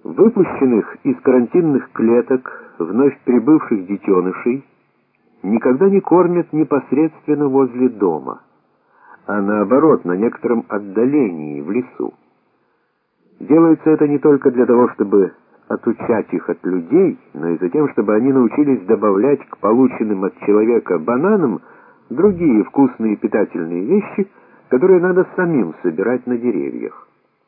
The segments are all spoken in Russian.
Выпущенных из карантинных клеток вновь прибывших детенышей никогда не кормят непосредственно возле дома, а наоборот, на некотором отдалении, в лесу. Делается это не только для того, чтобы отучать их от людей, но и за тем, чтобы они научились добавлять к полученным от человека бананам другие вкусные и питательные вещи, которые надо самим собирать на деревьях.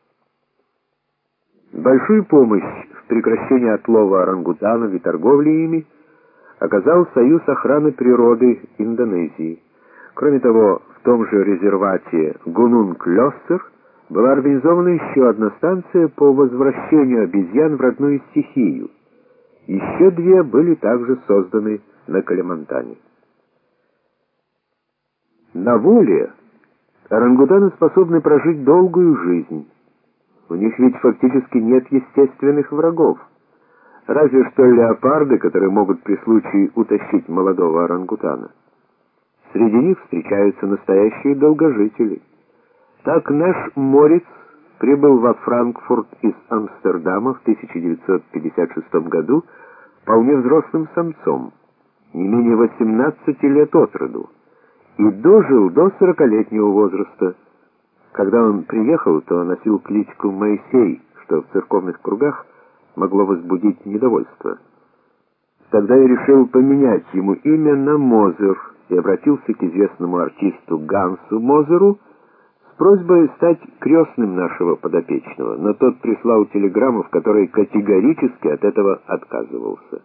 Большую помощь в прекращении отлова орангутанов и торговли ими оказал Союз охраны природы Индонезии. Кроме того, в том же резервате Гунунг-Лёссер была организована еще одна станция по возвращению обезьян в родную стихию. Еще две были также созданы на Калимантане. На воле орангутаны способны прожить долгую жизнь. У них ведь фактически нет естественных врагов. Разве что леопарды, которые могут при случае утащить молодого орангутана. Среди них встречаются настоящие долгожители. Так Нэш Морец прибыл во Франкфурт из Амстердама в 1956 году вполне взрослым самцом, не менее 18 лет от роду, и дожил до 40-летнего возраста. Когда он приехал, то носил кличку Моисей, что в церковных кругах могло возбудить недовольство. Тогда я решил поменять ему имя на Мозер и обратился к известному артисту Гансу Мозеру с просьбой стать крестным нашего подопечного, но тот прислал телеграмму, в которой категорически от этого отказывался.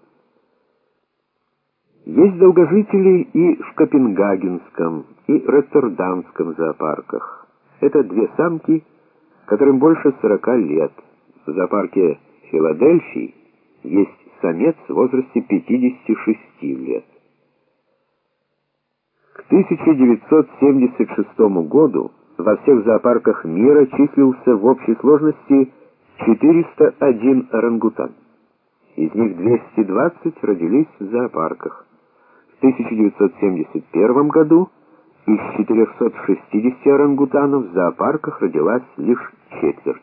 Есть долгожители и в Копенгагенском, и Роттердамском зоопарках. Это две самки, которым больше 40 лет. В зоопарке Филадельфии есть самец в возрасте 56 лет. К 1976 году во всех зоопарках мира числился в общей сложности 401 орангутан. Из них 220 родились в зоопарках. В 1971 году из 460 орангутанов в зоопарках родилась лишь четверть.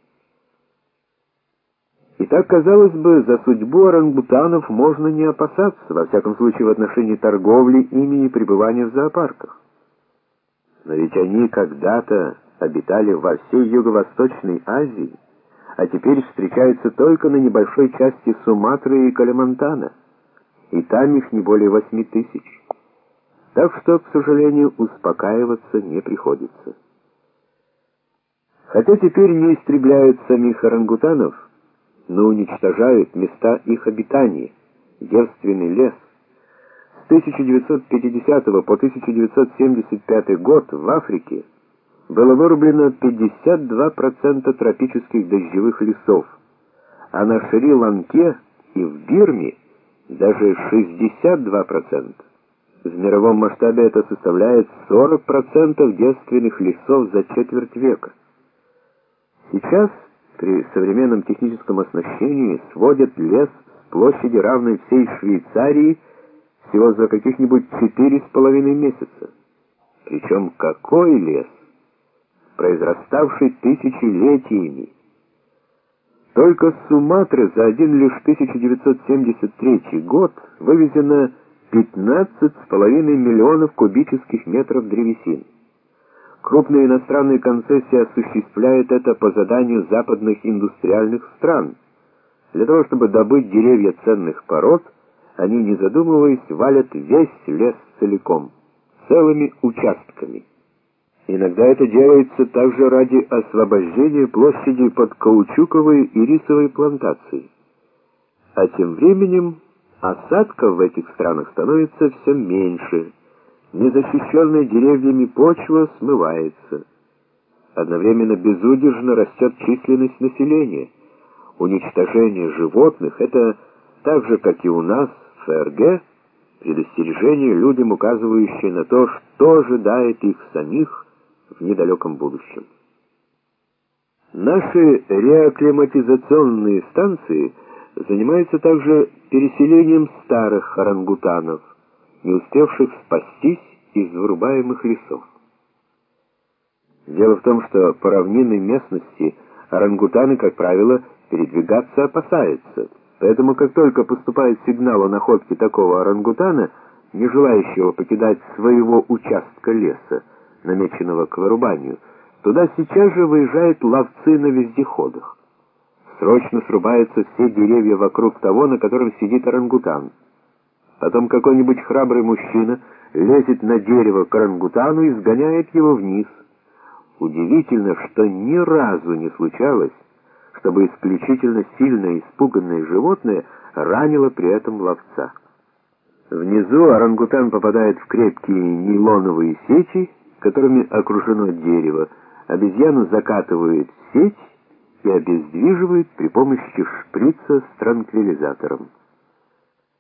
Итак, казалось бы, за судьбу орангутанов можно не опасаться, во всяком случае в отношении торговли ими и пребывания в зоопарках. Но ведь они когда-то обитали во всей Юго-Восточной Азии, а теперь встречаются только на небольшой части Суматры и Калимантана, и там их не более 8 тысяч. Так что, к сожалению, успокаиваться не приходится. Хотя теперь не истребляют самих орангутанов, но уничтожают места их обитания, девственный лес. С 1950 по 1975 год в Африке было вырублено 52% тропических дождевых лесов, а на Шри-Ланке и в Бирме даже 62%. В мировом масштабе это составляет 40% девственных лесов за четверть века. Сейчас при современном техническом оснащении сводят лес с площади, равной всей Швейцарии, всего за каких-нибудь 4,5 месяца. Причем какой лес, произраставший тысячелетиями. Только с Суматры за один лишь 1973 год вывезено 15,5 миллионов кубических метров древесины. Крупные иностранные концессии осуществляют это по заданию западных индустриальных стран. Для того, чтобы добыть деревья ценных пород, они, не задумываясь, валят весь лес целиком, целыми участками. Иногда это делается также ради освобождения площади под каучуковые и рисовые плантации. А тем временем осадков в этих странах становится все меньше, незащищенная деревьями почва смывается. Одновременно безудержно растет численность населения. Уничтожение животных — это так же, как и у нас в ФРГ, предостережение людям, указывающее на то, что ожидает их самих в недалеком будущем. Наши реакклиматизационные станции занимаются также переселением старых орангутанов, не успевших спастись из вырубаемых лесов. Дело в том, что по равнинной местности орангутаны, как правило, передвигаться опасается. Поэтому, как только поступает сигнал о находке такого орангутана, не желающего покидать своего участка леса, намеченного к вырубанию, туда сейчас же выезжают ловцы на вездеходах. Срочно срубаются все деревья вокруг того, на котором сидит орангутан. Потом какой-нибудь храбрый мужчина лезет на дерево к орангутану и сгоняет его вниз. Удивительно, что ни разу не случалось, чтобы исключительно сильное испуганное животное ранило при этом ловца. Внизу орангутан попадает в крепкие нейлоновые сети, которыми окружено дерево. Обезьяну закатывают в сеть и обездвиживают при помощи шприца с транквилизатором.